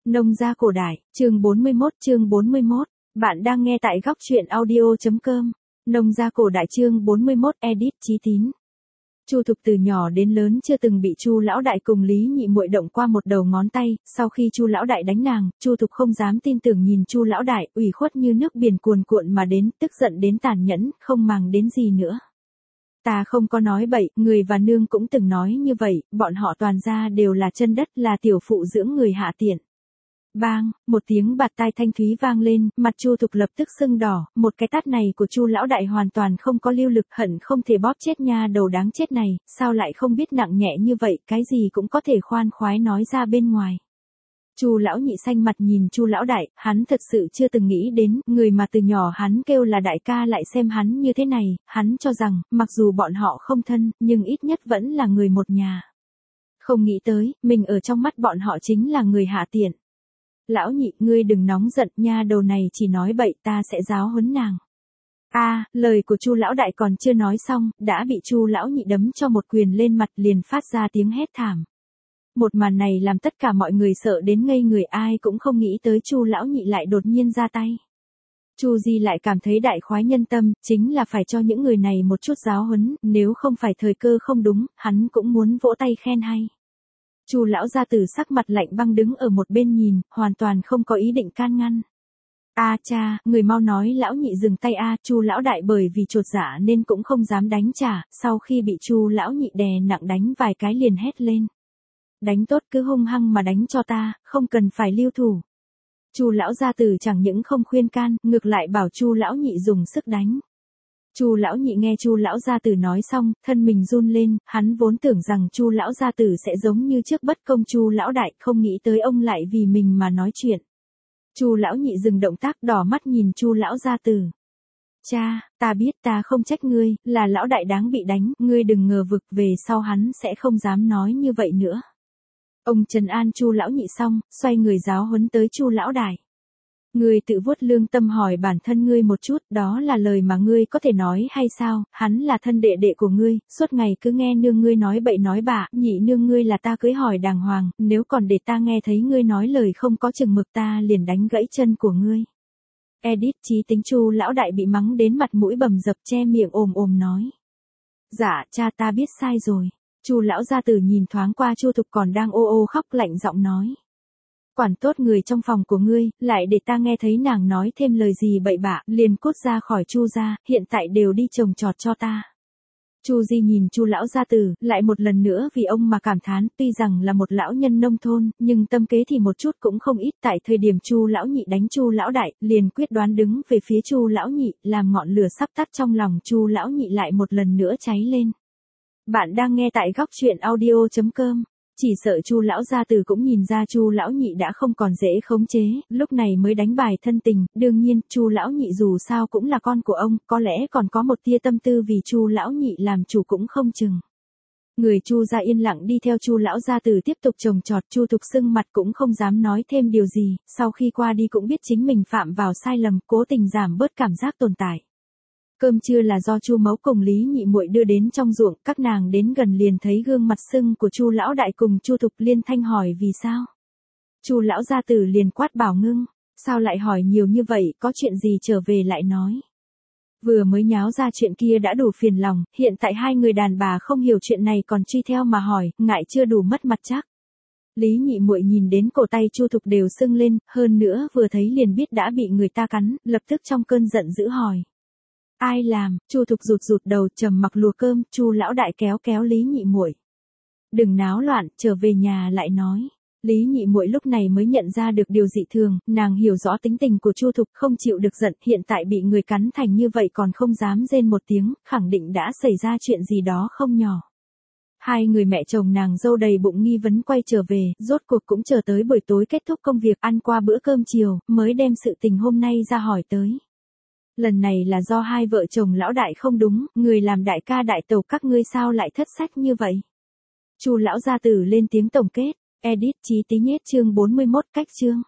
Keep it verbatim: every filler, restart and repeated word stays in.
Nông gia cổ đại, chương bốn mươi mốt chương bốn mươi mốt. Bạn đang nghe tại góc truyện audio.com. Nông gia cổ đại chương bốn mươi mốt edit Chí Tín. Chu Thục từ nhỏ đến lớn chưa từng bị Chu lão đại cùng Lý Nhị muội động qua một đầu ngón tay, sau khi Chu lão đại đánh nàng, Chu Thục không dám tin tưởng nhìn Chu lão đại, ủy khuất như nước biển cuồn cuộn mà đến, tức giận đến tàn nhẫn, không màng đến gì nữa. Ta không có nói bậy, người và nương cũng từng nói như vậy, bọn họ toàn ra đều là chân đất, là tiểu phụ dưỡng người hạ tiện. Bang, một tiếng bạt tai thanh thúy vang lên, mặt Chu Thục lập tức sưng đỏ, một cái tát này của Chu lão đại hoàn toàn không có lưu lực, hận không thể bóp chết nha đầu đáng chết này, sao lại không biết nặng nhẹ như vậy, cái gì cũng có thể khoan khoái nói ra bên ngoài. Chu lão nhị xanh mặt nhìn Chu lão đại, hắn thật sự chưa từng nghĩ đến, người mà từ nhỏ hắn kêu là đại ca lại xem hắn như thế này, hắn cho rằng, mặc dù bọn họ không thân, nhưng ít nhất vẫn là người một nhà. Không nghĩ tới, mình ở trong mắt bọn họ chính là người hạ tiện. Lão nhị, ngươi đừng nóng giận, nha đầu này chỉ nói bậy, ta sẽ giáo huấn nàng. A, à, lời của Chu lão đại còn chưa nói xong, đã bị Chu lão nhị đấm cho một quyền lên mặt, liền phát ra tiếng hét thảm. Một màn này làm tất cả mọi người sợ đến ngây người, ai cũng không nghĩ tới Chu lão nhị lại đột nhiên ra tay. Chu Di lại cảm thấy đại khoái nhân tâm, chính là phải cho những người này một chút giáo huấn, nếu không phải thời cơ không đúng, hắn cũng muốn vỗ tay khen hay. Chu lão gia tử sắc mặt lạnh băng đứng ở một bên nhìn, hoàn toàn không có ý định can ngăn. A à, cha, người mau nói lão nhị dừng tay a, à, Chu lão đại bởi vì chột dạ nên cũng không dám đánh trả, sau khi bị Chu lão nhị đè nặng đánh vài cái liền hét lên. Đánh tốt cứ hung hăng mà đánh cho ta, không cần phải lưu thủ. Chu lão gia tử chẳng những không khuyên can, ngược lại bảo Chu lão nhị dùng sức đánh. Chu lão nhị nghe Chu lão gia tử nói xong, thân mình run lên, hắn vốn tưởng rằng Chu lão gia tử sẽ giống như trước bất công Chu lão đại, không nghĩ tới ông lại vì mình mà nói chuyện. Chu lão nhị dừng động tác, đỏ mắt nhìn Chu lão gia tử. Cha, ta biết ta không trách ngươi, là lão đại đáng bị đánh, ngươi đừng ngờ vực, về sau hắn sẽ không dám nói như vậy nữa. Ông trấn an Chu lão nhị xong, xoay người giáo huấn tới Chu lão đại. Ngươi tự vuốt lương tâm hỏi bản thân ngươi một chút, đó là lời mà ngươi có thể nói hay sao, hắn là thân đệ đệ của ngươi, suốt ngày cứ nghe nương ngươi nói bậy nói bạ, nhị nương ngươi là ta cưới hỏi đàng hoàng, nếu còn để ta nghe thấy ngươi nói lời không có chừng mực ta liền đánh gãy chân của ngươi. Edit Chí Tính. Chu lão đại bị mắng đến mặt mũi bầm dập, che miệng ồm ồm nói. Dạ, cha ta biết sai rồi. Chu lão gia tử nhìn thoáng qua Chu Thục còn đang ô ô khóc, lạnh giọng nói. Quản tốt người trong phòng của ngươi, lại để ta nghe thấy nàng nói thêm lời gì bậy bạ, liền cút ra khỏi Chu gia, hiện tại đều đi trồng trọt cho ta. Chu Di nhìn Chu lão gia tử, lại một lần nữa vì ông mà cảm thán, tuy rằng là một lão nhân nông thôn, nhưng tâm kế thì một chút cũng không ít. Tại thời điểm Chu lão nhị đánh Chu lão đại, liền quyết đoán đứng về phía Chu lão nhị, làm ngọn lửa sắp tắt trong lòng Chu lão nhị lại một lần nữa cháy lên. Bạn đang nghe tại góc truyện audio.com. Chỉ sợ Chu lão gia tử cũng nhìn ra Chu lão nhị đã không còn dễ khống chế, lúc này mới đánh bài thân tình, đương nhiên, Chu lão nhị dù sao cũng là con của ông, có lẽ còn có một tia tâm tư vì Chu lão nhị làm chủ cũng không chừng. Người Chu gia yên lặng đi theo Chu lão gia tử tiếp tục trồng trọt, Chu Thục sưng mặt cũng không dám nói thêm điều gì, sau khi qua đi cũng biết chính mình phạm vào sai lầm, cố tình giảm bớt cảm giác tồn tại. Cơm trưa là do Chu Mẫu cùng Lý Nhị muội đưa đến trong ruộng, các nàng đến gần liền thấy gương mặt sưng của Chu lão đại cùng Chu Thục, liên thanh hỏi vì sao. Chu lão gia tử liền quát bảo ngưng, sao lại hỏi nhiều như vậy, có chuyện gì trở về lại nói. Vừa mới nháo ra chuyện kia đã đủ phiền lòng, hiện tại hai người đàn bà không hiểu chuyện này còn truy theo mà hỏi, ngại chưa đủ mất mặt chắc. Lý Nhị muội nhìn đến cổ tay Chu Thục đều sưng lên, hơn nữa vừa thấy liền biết đã bị người ta cắn, lập tức trong cơn giận dữ hỏi. Ai làm? Chu Thục rụt rụt đầu, trầm mặc lùa cơm. Chu lão đại kéo kéo Lý Nhị muội. Đừng náo loạn, trở về nhà lại nói. Lý Nhị muội lúc này mới nhận ra được điều dị thường, nàng hiểu rõ tính tình của Chu Thục, không chịu được giận, hiện tại bị người cắn thành như vậy còn không dám rên một tiếng, khẳng định đã xảy ra chuyện gì đó không nhỏ. Hai người mẹ chồng nàng dâu đầy bụng nghi vấn quay trở về, rốt cuộc cũng chờ tới buổi tối kết thúc công việc, ăn qua bữa cơm chiều, mới đem sự tình hôm nay ra hỏi tới. Lần này là do hai vợ chồng lão đại không đúng, người làm đại ca đại tẩu các ngươi sao lại thất sách như vậy. Chu lão gia tử lên tiếng tổng kết, edit Chí Tí nhết chương bốn mươi mốt cách chương.